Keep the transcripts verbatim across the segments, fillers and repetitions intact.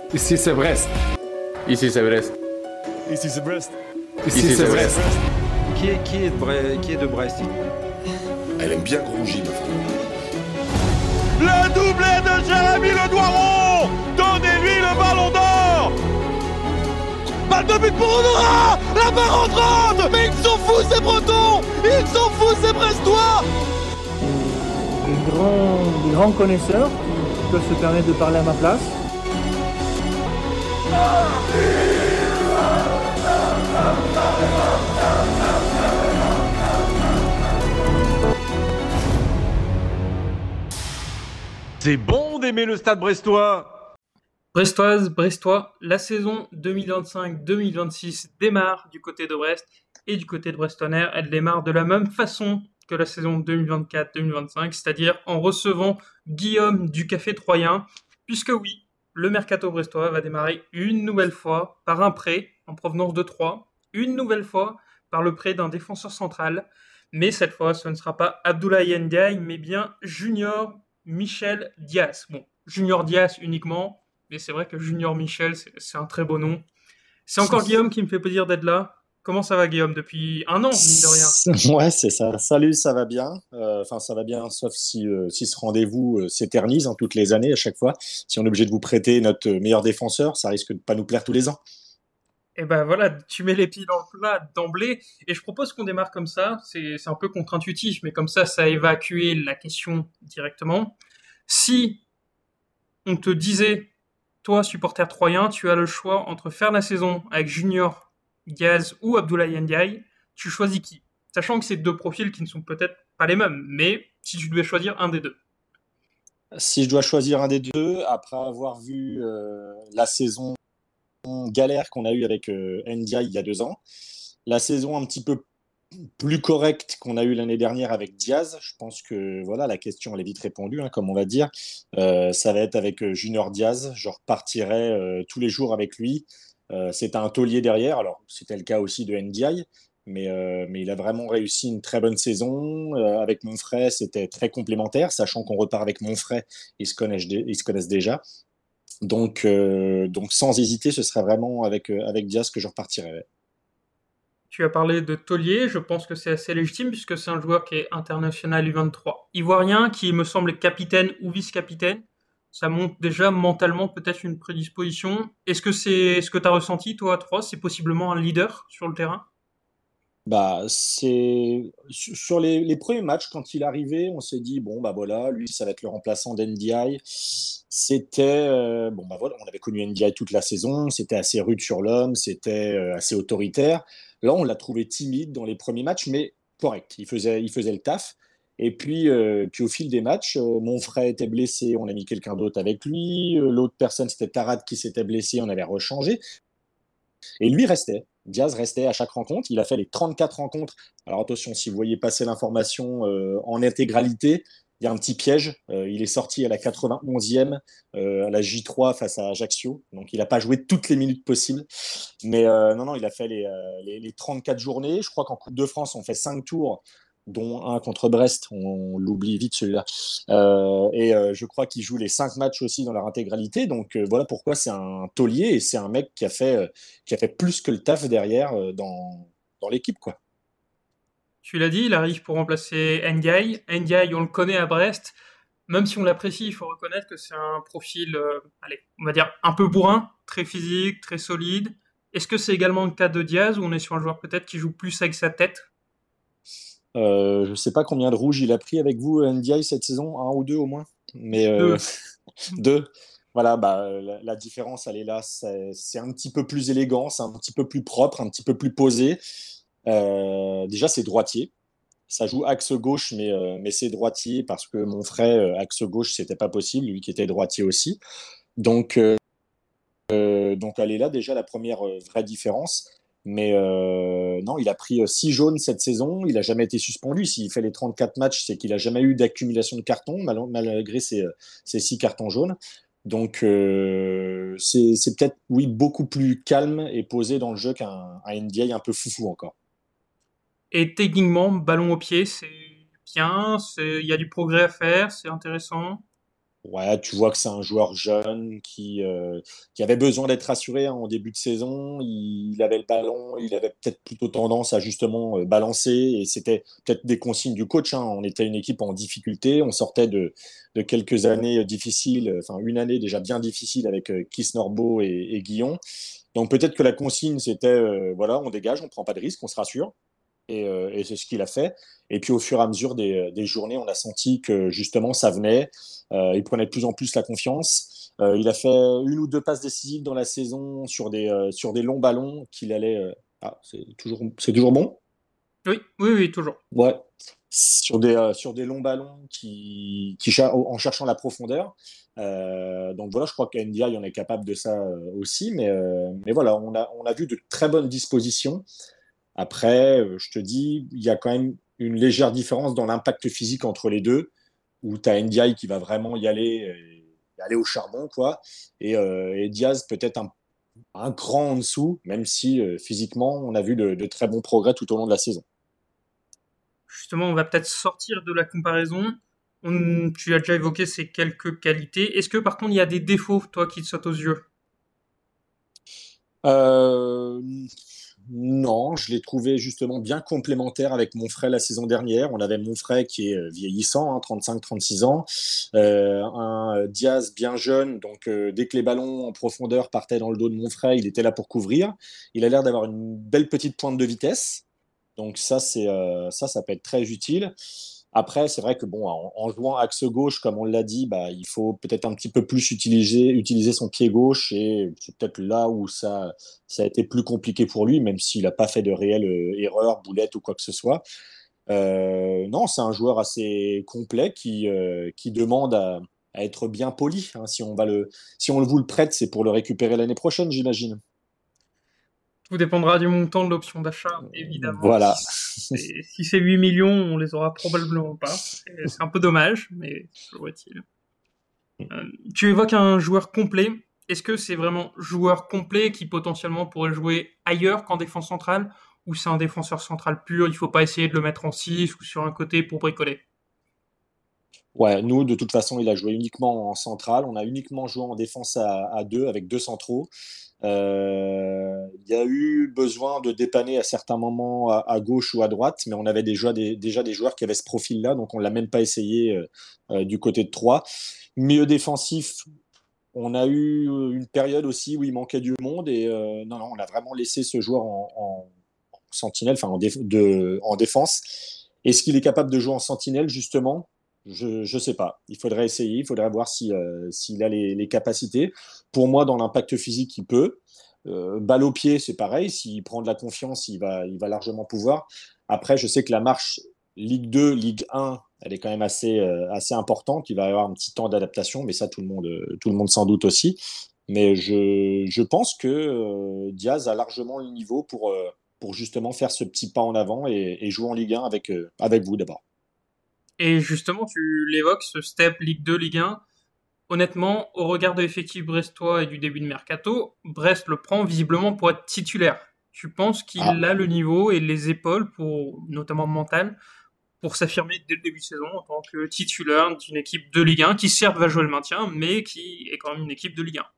Ici c'est Brest. Ici c'est Brest. Ici c'est Brest. Ici, Ici c'est Brest. Brest. Qui est, qui est de Brest, qui est de Brest? Elle aime bien Grougy, ma femme. Le doublé de Jérémy Le Doiron. Donnez-lui le ballon d'or. Balle de but pour Honora. La barre entrante. Mais ils sont fous ces Bretons. Ils sont fous ces Brestois. Des grands, des grands connaisseurs qui peuvent se permettre de parler à ma place. C'est bon d'aimer le Stade brestois. Brestoise, Brestois, la saison deux mille vingt-cinq deux mille vingt-six démarre du côté de Brest et du côté de Brestonaire. Elle démarre de la même façon que la saison deux mille vingt-quatre deux mille vingt-cinq, c'est-à-dire en recevant Guillaume du Café Troyen, puisque oui, le mercato brestois va démarrer une nouvelle fois par un prêt en provenance de Troyes, une nouvelle fois par le prêt d'un défenseur central, mais cette fois ce ne sera pas Abdoulaye Ndiaye, mais bien Junior Michel Diaz. Bon, Junior Diaz uniquement, mais c'est vrai que Junior Michel, c'est, c'est un très beau nom. C'est encore Guillaume qui me fait plaisir d'être là. Comment ça va, Guillaume, depuis un an, mine de rien? Ouais, c'est ça. Salut, ça va bien. Enfin, euh, ça va bien, sauf si, euh, si ce rendez-vous euh, s'éternise hein, toutes les années, à chaque fois. Si on est obligé de vous prêter notre meilleur défenseur, ça risque de pas nous plaire tous les ans. Et ben voilà, tu mets les pieds dans le plat d'emblée. Et je propose qu'on démarre comme ça. C'est, c'est un peu contre-intuitif, mais comme ça, ça a évacué la question directement. Si on te disait, toi, supporter troyen, tu as le choix entre faire la saison avec Junior Diaz ou Abdoulaye Ndiaye, tu choisis qui? Sachant que c'est deux profils qui ne sont peut-être pas les mêmes, mais si tu devais choisir un des deux. Si je dois choisir un des deux, après avoir vu euh, la saison galère qu'on a eue avec euh, Ndiaye il y a deux ans, la saison un petit peu plus correcte qu'on a eue l'année dernière avec Diaz, je pense que voilà, la question elle est vite répondue, hein, comme on va dire. Euh, ça va être avec euh, Junior Diaz. Je repartirai euh, tous les jours avec lui. Euh, c'est un taulier derrière, alors c'était le cas aussi de Ndiaye, mais, euh, mais il a vraiment réussi une très bonne saison. Euh, avec Monfray, c'était très complémentaire, sachant qu'on repart avec Monfray, ils se connaissent, ils se connaissent déjà. Donc, euh, donc sans hésiter, ce serait vraiment avec, euh, avec Diaz que je repartirais. Tu as parlé de taulier, je pense que c'est assez légitime puisque c'est un joueur qui est international U vingt-trois. Ivoirien, qui me semble capitaine ou vice-capitaine. Ça montre déjà mentalement peut-être une prédisposition. Est-ce que c'est ce que tu as ressenti, toi, à Troyes? C'est possiblement un leader sur le terrain? Bah, c'est sur les, les premiers matchs, quand il arrivait, on s'est dit, bon, bah voilà, lui, ça va être le remplaçant d'Ndiaye. C'était, euh, bon, bah voilà, on avait connu Ndiaye toute la saison, c'était assez rude sur l'homme, c'était euh, assez autoritaire. Là, on l'a trouvé timide dans les premiers matchs, mais correct, il faisait, il faisait le taf. Et puis, euh, puis au fil des matchs, euh, mon frère était blessé, on a mis quelqu'un d'autre avec lui. Euh, l'autre personne, c'était Tarad qui s'était blessé, on avait rechangé. Et lui restait. Diaz restait à chaque rencontre. Il a fait les trente-quatre rencontres. Alors attention, si vous voyez passer l'information euh, en intégralité, il y a un petit piège. Euh, il est sorti à la quatre-vingt-onzième, euh, à la J trois face à Ajaccio. Donc il n'a pas joué toutes les minutes possibles. Mais euh, non, non, il a fait les, euh, les, les trente-quatre journées. Je crois qu'en Coupe de France, on fait cinq tours, dont un contre Brest. On, on l'oublie vite celui-là. Euh, et euh, je crois qu'il joue les cinq matchs aussi dans leur intégralité. Donc euh, voilà pourquoi c'est un taulier et c'est un mec qui a fait, euh, qui a fait plus que le taf derrière euh, dans, dans l'équipe, quoi. Tu l'as dit, il arrive pour remplacer Ndiaye. Ndiaye, on le connaît à Brest. Même si on l'apprécie, il faut reconnaître que c'est un profil, euh, allez, on va dire un peu bourrin, très physique, très solide. Est-ce que c'est également le cas de Diaz ou on est sur un joueur peut-être qui joue plus avec sa tête? Euh, je ne sais pas combien de rouges il a pris avec vous, Ndiaye, cette saison, un ou deux au moins. Mais euh, Deux. deux. Voilà, bah, la, la différence, elle est là. C'est, c'est un petit peu plus élégant, c'est un petit peu plus propre, un petit peu plus posé. Euh, déjà, c'est droitier. Ça joue axe gauche, mais, euh, mais c'est droitier parce que mon frère, euh, axe gauche, c'était pas possible, lui qui était droitier aussi. Donc, euh, donc elle est là déjà la première euh, vraie différence. Mais euh, non, il a pris euh, six jaunes cette saison. Il n'a jamais été suspendu. S'il fait les trente-quatre matchs, c'est qu'il n'a jamais eu d'accumulation de cartons, mal, malgré ses, ses six cartons jaunes. Donc, euh, c'est, c'est peut-être, oui, beaucoup plus calme et posé dans le jeu qu'un un N B A un peu foufou encore. Et techniquement, ballon au pied, c'est bien, c'est... il y a du progrès à faire, c'est intéressant. Ouais, tu vois que c'est un joueur jeune qui, euh, qui avait besoin d'être rassuré hein, en début de saison. Il, il avait le ballon, il avait peut-être plutôt tendance à justement euh, balancer et c'était peut-être des consignes du coach. Hein. On était une équipe en difficulté, on sortait de, de quelques années difficiles, enfin une année déjà bien difficile avec euh, Kiss Norbo et, et Guillon. Donc peut-être que la consigne c'était euh, voilà, on dégage, on prend pas de risque, on se rassure. Et, euh, et c'est ce qu'il a fait. Et puis au fur et à mesure des, des journées, on a senti que justement ça venait. Euh, il prenait de plus en plus la confiance. Euh, il a fait une ou deux passes décisives dans la saison sur des, euh, sur des longs ballons qu'il allait. Euh... Ah, c'est toujours, c'est toujours bon? Oui, oui, oui, toujours. Ouais. Sur des, euh, sur des longs ballons qui, qui cher- en cherchant la profondeur. Euh, donc voilà, je crois qu'N D I on est capable de ça euh, aussi. Mais, euh, mais voilà, on a, on a vu de très bonnes dispositions. Après, euh, je te dis, il y a quand même une légère différence dans l'impact physique entre les deux, où tu as N D I qui va vraiment y aller, euh, aller au charbon, quoi, et, euh, et Diaz peut-être un, un cran en dessous, même si euh, physiquement, on a vu de, de très bons progrès tout au long de la saison. Justement, on va peut-être sortir de la comparaison. On- tu as déjà évoqué ces quelques qualités. Est-ce que par contre, il y a des défauts, toi, qui te sautent aux yeux? Euh, non, je l'ai trouvé justement bien complémentaire avec Monfray la saison dernière. On avait Monfray qui est euh, vieillissant, hein, trente-cinq trente-six ans, euh, un euh, Diaz bien jeune, donc euh, dès que les ballons en profondeur partaient dans le dos de Monfray, il était là pour couvrir. Il a l'air d'avoir une belle petite pointe de vitesse, donc ça, c'est, euh, ça, ça peut être très utile. Après, c'est vrai que bon, en, en jouant axe gauche, comme on l'a dit, bah, il faut peut-être un petit peu plus utiliser, utiliser son pied gauche et c'est peut-être là où ça, ça a été plus compliqué pour lui, même s'il n'a pas fait de réelle euh, erreur, boulette ou quoi que ce soit. Euh, non, c'est un joueur assez complet qui, euh, qui demande à, à être bien poli. Hein. Si on va le, si on vous le prête, c'est pour le récupérer l'année prochaine, j'imagine. Tout dépendra du montant de l'option d'achat, évidemment. Si Voilà. c'est, si c'est huit millions, on les aura probablement pas. Et c'est un peu dommage, mais toujours est-il. Euh, tu évoques un joueur complet. Est-ce que c'est vraiment joueur complet qui potentiellement pourrait jouer ailleurs qu'en défense centrale ou c'est un défenseur central pur, il faut pas essayer de le mettre en six ou sur un côté pour bricoler? Ouais, nous, de toute façon, il a joué uniquement en centrale. On a uniquement joué en défense à, à deux avec deux centraux. Euh, il y a eu besoin de dépanner à certains moments à, à gauche ou à droite, mais on avait déjà des, déjà des joueurs qui avaient ce profil-là, donc on l'a même pas essayé euh, euh, du côté de Troyes. Milieu défensif, on a eu une période aussi où il manquait du monde et euh, non, non, on a vraiment laissé ce joueur en, en sentinelle, enfin en, déf- de, en défense. Est-ce qu'il est capable de jouer en sentinelle, justement? Je ne sais pas. Il faudrait essayer, il faudrait voir si, euh, s'il a les, les capacités. Pour moi, dans l'impact physique, il peut. Euh, balle au pied, c'est pareil. S'il prend de la confiance, il va, il va largement pouvoir. Après, je sais que la marche Ligue deux, Ligue un, elle est quand même assez, euh, assez importante. Il va y avoir un petit temps d'adaptation, mais ça, tout le monde, euh, tout le monde s'en doute aussi. Mais je, je pense que euh, Diaz a largement le niveau pour, euh, pour justement faire ce petit pas en avant et, et jouer en Ligue un avec, euh, avec vous d'abord. Et justement, tu l'évoques, ce step Ligue deux, Ligue un. Honnêtement, au regard de l'effectif brestois et du début de mercato, Brest le prend visiblement pour être titulaire. Tu penses qu'il Ah, a le niveau et les épaules, pour, notamment mental, pour s'affirmer dès le début de saison en tant que titulaire d'une équipe de Ligue un qui certes va jouer le maintien, mais qui est quand même une équipe de Ligue un.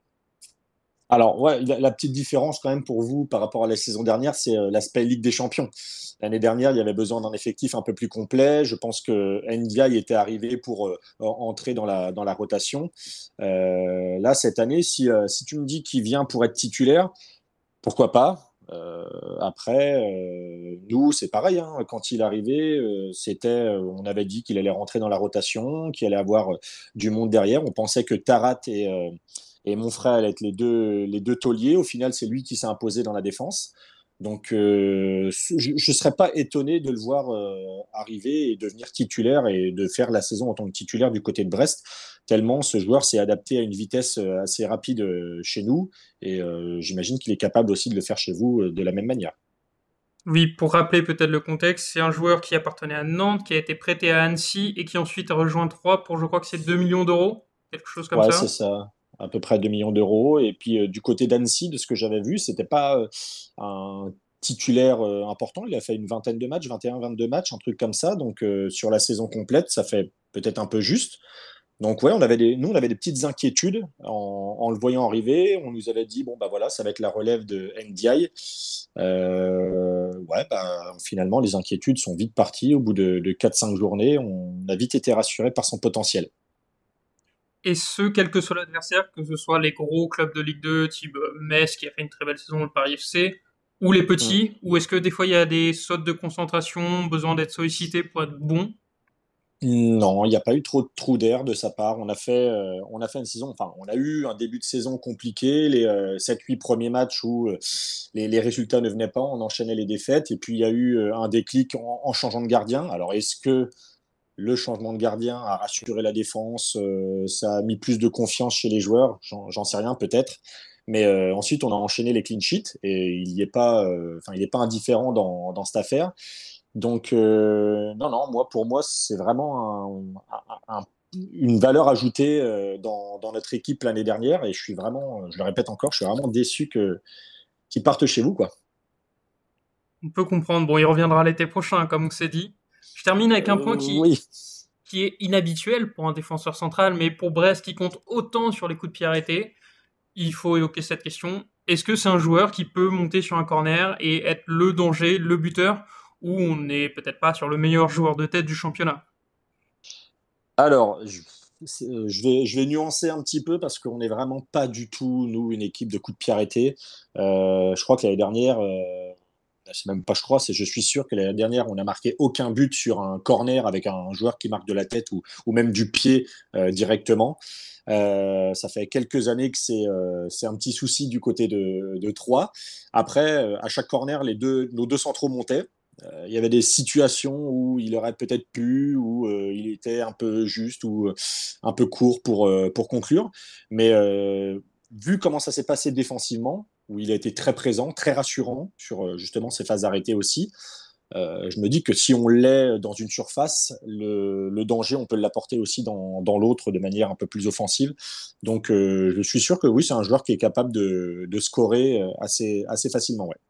alors, ouais, la, la petite différence quand même pour vous par rapport à la saison dernière, c'est euh, l'aspect Ligue des Champions. L'année dernière, il y avait besoin d'un effectif un peu plus complet. Je pense que Ndiaye était arrivé pour euh, entrer dans la, dans la rotation. Euh, là, cette année, si, euh, si tu me dis qu'il vient pour être titulaire, pourquoi pas? Euh, après, euh, nous, c'est pareil. Hein. Quand il arrivait, euh, c'était, euh, on avait dit qu'il allait rentrer dans la rotation, qu'il allait avoir euh, du monde derrière. On pensait que Tarat et, euh, et mon frère allaient être les deux, les deux tauliers. Au final, c'est lui qui s'est imposé dans la défense. Donc, euh, je ne serais pas étonné de le voir euh, arriver et devenir titulaire et de faire la saison en tant que titulaire du côté de Brest, tellement ce joueur s'est adapté à une vitesse euh, assez rapide euh, chez nous. Et euh, j'imagine qu'il est capable aussi de le faire chez vous euh, de la même manière. Oui, pour rappeler peut-être le contexte, c'est un joueur qui appartenait à Nantes, qui a été prêté à Annecy et qui ensuite a rejoint Troyes pour, je crois que c'est deux millions d'euros, quelque chose comme Ouais, c'est ça. ça. À peu près deux millions d'euros. Et puis, euh, du côté d'Annecy, de ce que j'avais vu, c'était pas euh, un titulaire euh, important. Il a fait une vingtaine de matchs, vingt et un, vingt-deux matchs, un truc comme ça. Donc, euh, sur la saison complète, ça fait peut-être un peu juste. Donc ouais, on avait des, nous on avait des petites inquiétudes en, en le voyant arriver. On nous avait dit bon bah voilà, ça va être la relève de N D I. Euh, ouais, bah, finalement les inquiétudes sont vite parties. Au bout de, de quatre cinq journées, on a vite été rassuré par son potentiel. Et ce, quel que soit l'adversaire, que ce soit les gros clubs de Ligue deux, type Metz qui a fait une très belle saison, le Paris F C, ou les petits, mm. ou est-ce que des fois il y a des sautes de concentration, besoin d'être sollicité pour être bon? Non, il n'y a pas eu trop de trous d'air de sa part. On a fait, euh, on a fait une saison, enfin, on a eu un début de saison compliqué, les euh, sept huit premiers matchs où euh, les, les résultats ne venaient pas, on enchaînait les défaites, et puis il y a eu euh, un déclic en, en changeant de gardien. Alors, est-ce que le changement de gardien a rassuré la défense, euh, ça a mis plus de confiance chez les joueurs? J'en, j'en sais rien, peut-être. Mais euh, ensuite, on a enchaîné les clean sheets, et il n'est pas, euh, enfin, il n'est pas indifférent dans, dans cette affaire. Donc, euh, non, non, moi, pour moi, c'est vraiment un, un, un, une valeur ajoutée euh, dans, dans notre équipe l'année dernière. Et je suis vraiment, je le répète encore, je suis vraiment déçu que, qu'il parte chez vous, quoi. On peut comprendre. Bon, il reviendra l'été prochain, comme on s'est dit. Je termine avec un point qui, euh, oui. qui est inhabituel pour un défenseur central, mais pour Brest qui compte autant sur les coups de pied arrêtés, il faut évoquer cette question. Est-ce que c'est un joueur qui peut monter sur un corner et être le danger, le buteur, où on n'est peut-être pas sur le meilleur joueur de tête du championnat? Alors, je, je, vais, je vais nuancer un petit peu parce qu'on n'est vraiment pas du tout, nous, une équipe de coups de pied arrêtés. Euh, je crois que l'année dernière, euh, c'est même pas je crois, c'est je suis sûr que l'année dernière, on n'a marqué aucun but sur un corner avec un joueur qui marque de la tête ou, ou même du pied euh, directement. Euh, ça fait quelques années que c'est, euh, c'est un petit souci du côté de, de Troyes. Après, euh, à chaque corner, les deux, nos deux centraux montaient. Euh, il y avait des situations où il aurait peut-être pu, où euh, il était un peu juste ou euh, un peu court pour, euh, pour conclure. Mais euh, vu comment ça s'est passé défensivement, où il a été très présent, très rassurant sur euh, justement ses phases arrêtées aussi, euh, je me dis que si on l'est dans une surface, le, le danger, on peut l'apporter aussi dans, dans l'autre de manière un peu plus offensive. Donc euh, je suis sûr que oui, c'est un joueur qui est capable de, de scorer assez, assez facilement. Ouais.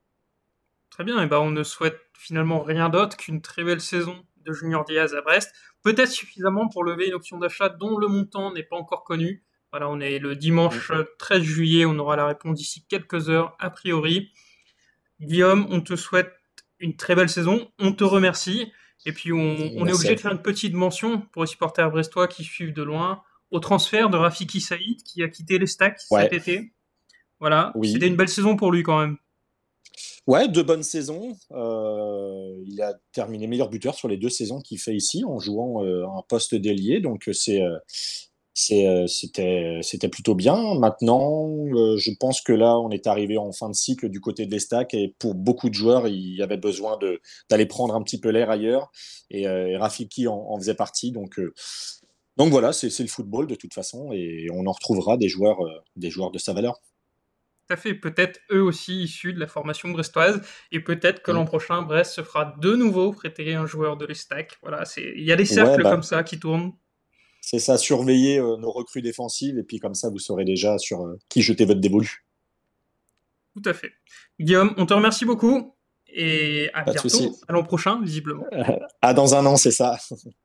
Très bien, et ben on ne souhaite finalement rien d'autre qu'une très belle saison de Junior Diaz à Brest. Peut-être suffisamment pour lever une option d'achat dont le montant n'est pas encore connu. Voilà, on est le dimanche treize juillet, on aura la réponse d'ici quelques heures a priori. Guillaume, on te souhaite une très belle saison, on te remercie. Et puis on, on est obligé de faire une petite mention pour les supporters brestois qui suivent de loin au transfert de Rafiki Saïd qui a quitté les Stacks ouais. cet été. Voilà, oui. C'était une belle saison pour lui quand même. Ouais, deux bonnes saisons. Euh, il a terminé meilleur buteur sur les deux saisons qu'il fait ici en jouant euh, un poste d'ailier. Donc c'est, euh, c'est, euh, c'était, c'était plutôt bien. Maintenant, euh, je pense que là, on est arrivé en fin de cycle du côté de l'Estac et pour beaucoup de joueurs, il y avait besoin de, d'aller prendre un petit peu l'air ailleurs. Et, euh, et Rafiki en, en faisait partie. Donc, euh, donc voilà, c'est, c'est le football de toute façon et on en retrouvera des joueurs, euh, des joueurs de sa valeur. Tout à fait, peut-être eux aussi issus de la formation brestoise, et peut-être que mmh. l'an prochain, Brest se fera de nouveau prêter un joueur de l'Estac. Voilà, c'est... il y a des cercles ouais, bah, comme ça qui tournent. C'est ça, surveiller euh, nos recrues défensives, et puis comme ça, vous saurez déjà sur euh, qui jeter votre dévolu. Tout à fait. Guillaume, on te remercie beaucoup, et à Pas bientôt, à l'an prochain, visiblement. Ah, dans un an, c'est ça.